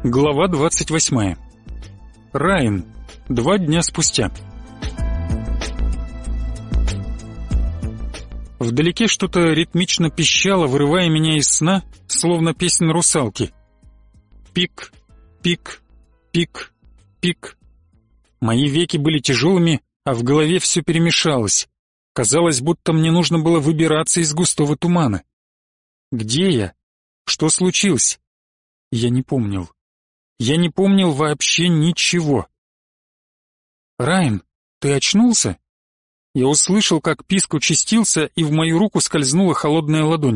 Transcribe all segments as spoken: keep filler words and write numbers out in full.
Глава двадцать восьмая. Райан. Два дня спустя. Вдалеке что-то ритмично пищало, вырывая меня из сна, словно песнь русалки. Пик, пик, пик, пик. Мои веки были тяжелыми, а в голове все перемешалось. Казалось, будто мне нужно было выбираться из густого тумана. Где я? Что случилось? Я не помнил. Я не помнил вообще ничего. «Райан, ты очнулся?» Я услышал, как писк участился, и в мою руку скользнула холодная ладонь.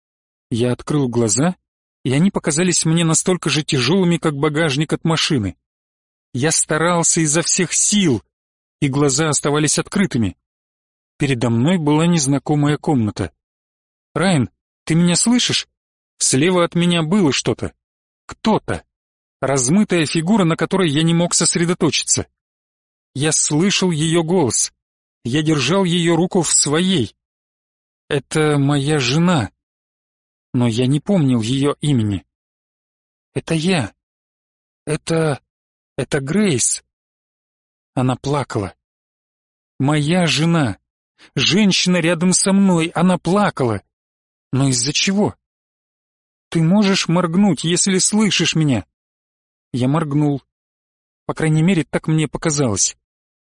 Я открыл глаза, и они показались мне настолько же тяжелыми, как багажник от машины. Я старался изо всех сил, и глаза оставались открытыми. Передо мной была незнакомая комната. «Райан, ты меня слышишь?» Слева от меня было что-то. Кто-то. Размытая фигура, на которой я не мог сосредоточиться. Я слышал ее голос. Я держал ее руку в своей. Это моя жена. Но я не помнил ее имени. Это я. Это... это Грейс. Она плакала. Моя жена. Женщина рядом со мной. Она плакала. Но из-за чего? Ты можешь моргнуть, если слышишь меня? Я моргнул. По крайней мере, так мне показалось.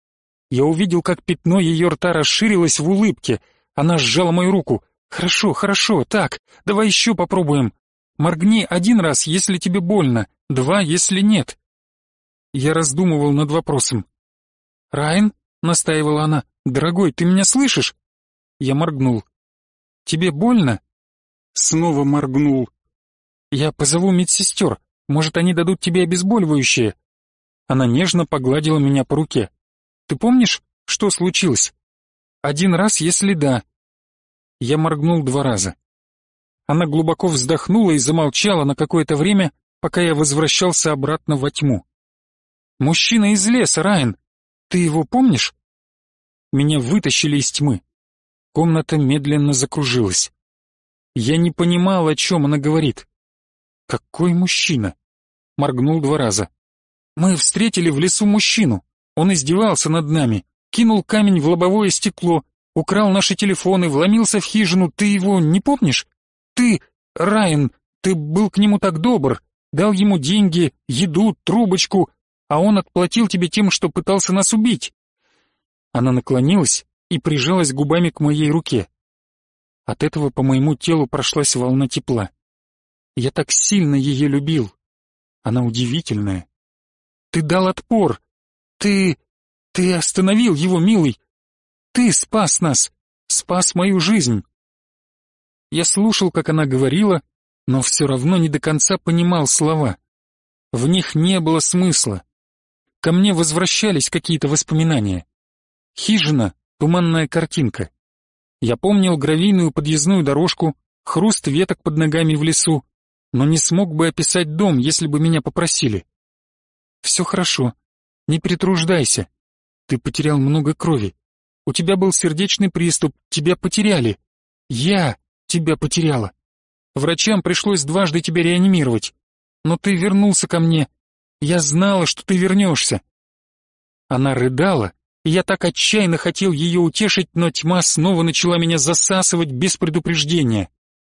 Я увидел, как пятно ее рта расширилось в улыбке. Она сжала мою руку. «Хорошо, хорошо, так, давай еще попробуем. Моргни один раз, если тебе больно, два, если нет». Я раздумывал над вопросом. «Райан?» — настаивала она. «Дорогой, ты меня слышишь?» Я моргнул. «Тебе больно?» Снова моргнул. «Я позову медсестер. Может, они дадут тебе обезболивающее?» Она нежно погладила меня по руке. «Ты помнишь, что случилось?» «Один раз, если да». Я моргнул два раза. Она глубоко вздохнула и замолчала на какое-то время, пока я возвращался обратно во тьму. «Мужчина из леса, Райан. Ты его помнишь?» Меня вытащили из тьмы. Комната медленно закружилась. Я не понимал, о чем она говорит. «Какой мужчина?» Моргнул два раза. «Мы встретили в лесу мужчину. Он издевался над нами, кинул камень в лобовое стекло, украл наши телефоны, вломился в хижину. Ты его не помнишь? Ты, Райан, ты был к нему так добр, дал ему деньги, еду, трубочку, а он отплатил тебе тем, что пытался нас убить». Она наклонилась и прижалась губами к моей руке. От этого по моему телу прошлась волна тепла. Я так сильно ее любил. Она удивительная. Ты дал отпор. Ты... ты остановил его, милый. Ты спас нас, спас мою жизнь. Я слушал, как она говорила, но все равно не до конца понимал слова. В них не было смысла. Ко мне возвращались какие-то воспоминания. Хижина, туманная картинка. Я помнил гравийную подъездную дорожку, хруст веток под ногами в лесу, но не смог бы описать дом, если бы меня попросили. Все хорошо, не перетруждайся. Ты потерял много крови. У тебя был сердечный приступ, тебя потеряли. Я тебя потеряла. Врачам пришлось дважды тебя реанимировать. Но ты вернулся ко мне. Я знала, что ты вернешься. Она рыдала, и я так отчаянно хотел ее утешить, но тьма снова начала меня засасывать без предупреждения.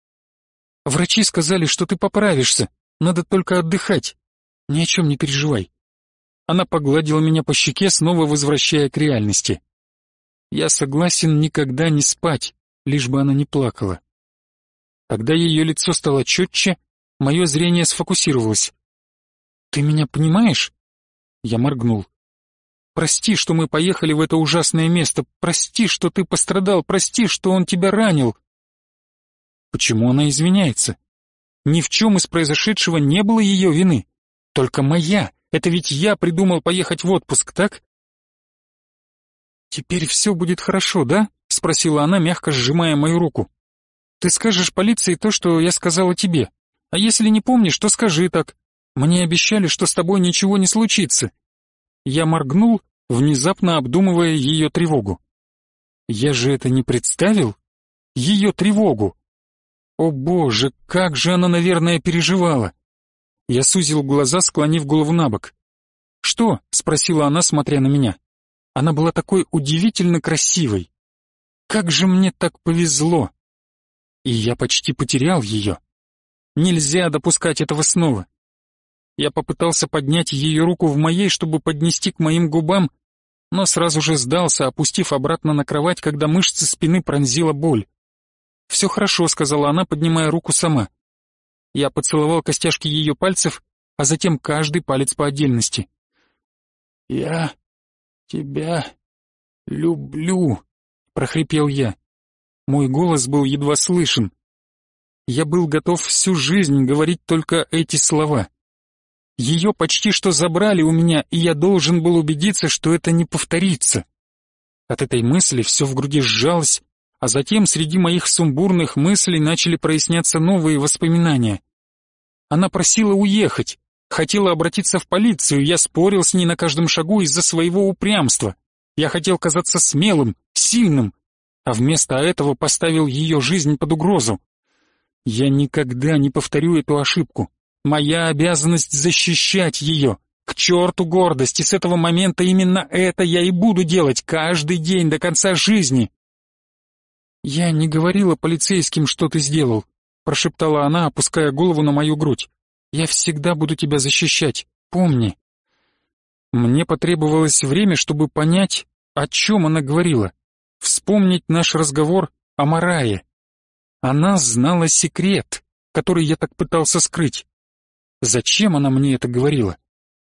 Врачи сказали, что ты поправишься, надо только отдыхать. Ни о чем не переживай. Она погладила меня по щеке, снова возвращая к реальности. Я согласен никогда не спать, лишь бы она не плакала. Когда ее лицо стало четче, мое зрение сфокусировалось. «Ты меня понимаешь?» Я моргнул. «Прости, что мы поехали в это ужасное место, прости, что ты пострадал, прости, что он тебя ранил». Почему она извиняется? Ни в чем из произошедшего не было ее вины. Только моя. Это ведь я придумал поехать в отпуск, так? «Теперь все будет хорошо, да?» — спросила она, мягко сжимая мою руку. «Ты скажешь полиции то, что я сказала тебе. А если не помнишь, то скажи так. Мне обещали, что с тобой ничего не случится». Я моргнул, внезапно обдумывая ее тревогу. Я же это не представил? Ее тревогу. О боже, как же она, наверное, переживала. Я сузил глаза, склонив голову на бок. «Что?» — спросила она, смотря на меня. Она была такой удивительно красивой. Как же мне так повезло! И я почти потерял ее. Нельзя допускать этого снова. Я попытался поднять ее руку в моей, чтобы поднести к моим губам, но сразу же сдался, опустив обратно на кровать, когда мышцы спины пронзила боль. «Все хорошо», — сказала она, поднимая руку сама. Я поцеловал костяшки ее пальцев, а затем каждый палец по отдельности. «Я тебя люблю», — прохрипел я. Мой голос был едва слышен. Я был готов всю жизнь говорить только эти слова. Ее почти что забрали у меня, и я должен был убедиться, что это не повторится. От этой мысли все в груди сжалось, а затем среди моих сумбурных мыслей начали проясняться новые воспоминания. Она просила уехать, хотела обратиться в полицию, я спорил с ней на каждом шагу из-за своего упрямства. Я хотел казаться смелым, сильным, а вместо этого поставил ее жизнь под угрозу. Я никогда не повторю эту ошибку. Моя обязанность защищать ее. К черту гордость, и с этого момента именно это я и буду делать каждый день до конца жизни. «Я не говорила полицейским, что ты сделал», — прошептала она, опуская голову на мою грудь. «Я всегда буду тебя защищать, помни». Мне потребовалось время, чтобы понять, о чем она говорила, вспомнить наш разговор о Марае. Она знала секрет, который я так пытался скрыть. Зачем она мне это говорила?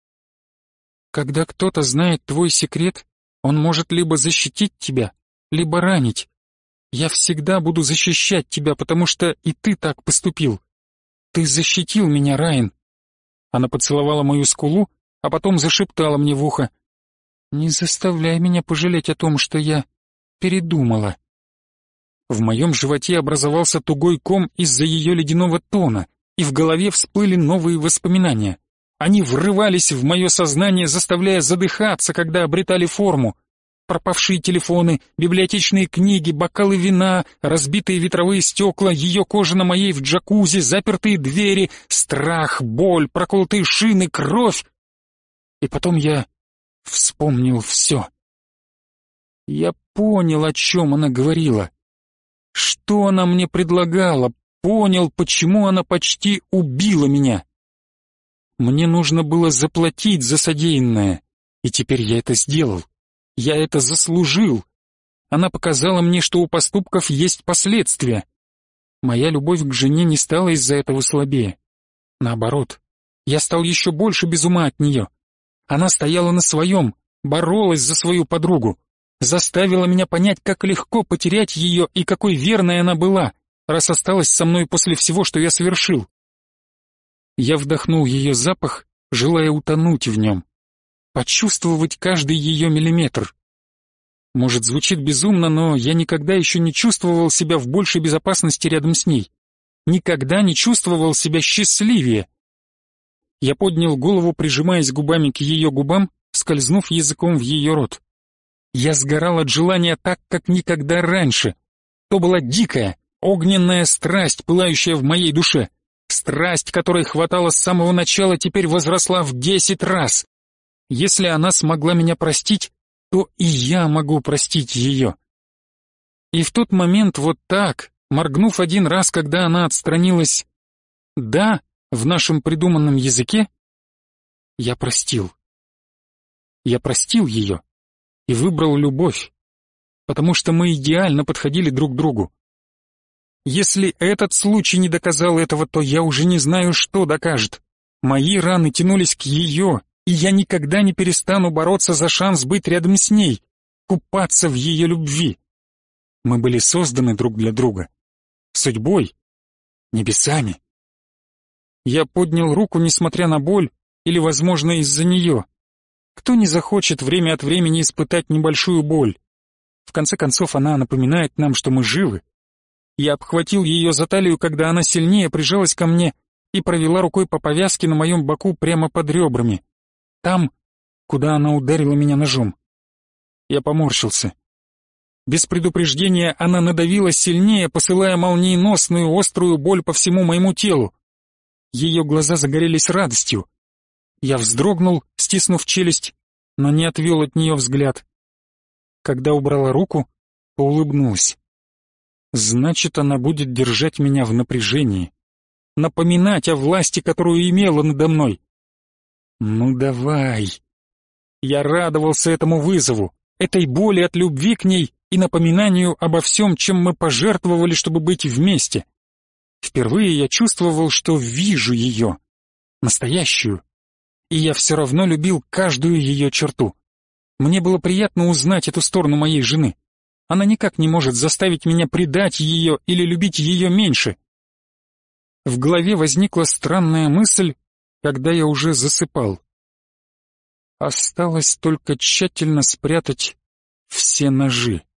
Когда кто-то знает твой секрет, он может либо защитить тебя, либо ранить. Я всегда буду защищать тебя, потому что и ты так поступил. Ты защитил меня, Райан. Она поцеловала мою скулу, а потом зашептала мне в ухо: «Не заставляй меня пожалеть о том, что я передумала». В моем животе образовался тугой ком из-за ее ледяного тона, и в голове всплыли новые воспоминания. Они врывались в мое сознание, заставляя задыхаться, когда обретали форму. Пропавшие телефоны, библиотечные книги, бокалы вина, разбитые ветровые стекла, ее кожа на моей в джакузи, запертые двери, страх, боль, проколотые шины, кровь. И потом я вспомнил все. Я понял, о чем она говорила. Что она мне предлагала, понял, почему она почти убила меня. Мне нужно было заплатить за содеянное, и теперь я это сделал. Я это заслужил. Она показала мне, что у поступков есть последствия. Моя любовь к жене не стала из-за этого слабее. Наоборот, я стал еще больше без ума от нее. Она стояла на своем, боролась за свою подругу, заставила меня понять, как легко потерять ее и какой верной она была, раз осталась со мной после всего, что я совершил. Я вдохнул ее запах, желая утонуть в нем, почувствовать каждый ее миллиметр. Может, звучит безумно, но я никогда еще не чувствовал себя в большей безопасности рядом с ней. Никогда не чувствовал себя счастливее. Я поднял голову, прижимаясь губами к ее губам, скользнув языком в ее рот. Я сгорал от желания так, как никогда раньше. То была дикая, огненная страсть, пылающая в моей душе. Страсть, которой хватало с самого начала, теперь возросла в десять раз. Если она смогла меня простить, то и я могу простить ее. И в тот момент вот так, моргнув один раз, когда она отстранилась «да» в нашем придуманном языке, я простил. Я простил ее и выбрал любовь, потому что мы идеально подходили друг другу. Если этот случай не доказал этого, то я уже не знаю, что докажет. Мои раны тянулись к ее, и я никогда не перестану бороться за шанс быть рядом с ней, купаться в ее любви. Мы были созданы друг для друга. Судьбой, небесами. Я поднял руку, несмотря на боль, или, возможно, из-за нее. Кто не захочет время от времени испытать небольшую боль? В конце концов, она напоминает нам, что мы живы. Я обхватил ее за талию, когда она сильнее прижалась ко мне и провела рукой по повязке на моем боку прямо под ребрами. Там, куда она ударила меня ножом. Я поморщился. Без предупреждения она надавила сильнее, посылая молниеносную острую боль по всему моему телу. Ее глаза загорелись радостью. Я вздрогнул, стиснув челюсть, но не отвел от нее взгляд. Когда убрала руку, улыбнулась. Значит, она будет держать меня в напряжении, напоминать о власти, которую имела надо мной. Ну давай. Я радовался этому вызову, этой боли от любви к ней и напоминанию обо всем, чем мы пожертвовали, чтобы быть вместе. Впервые я чувствовал, что вижу ее, настоящую, и я все равно любил каждую ее черту. Мне было приятно узнать эту сторону моей жены. Она никак не может заставить меня предать ее или любить ее меньше. В голове возникла странная мысль, когда я уже засыпал. Осталось только тщательно спрятать все ножи.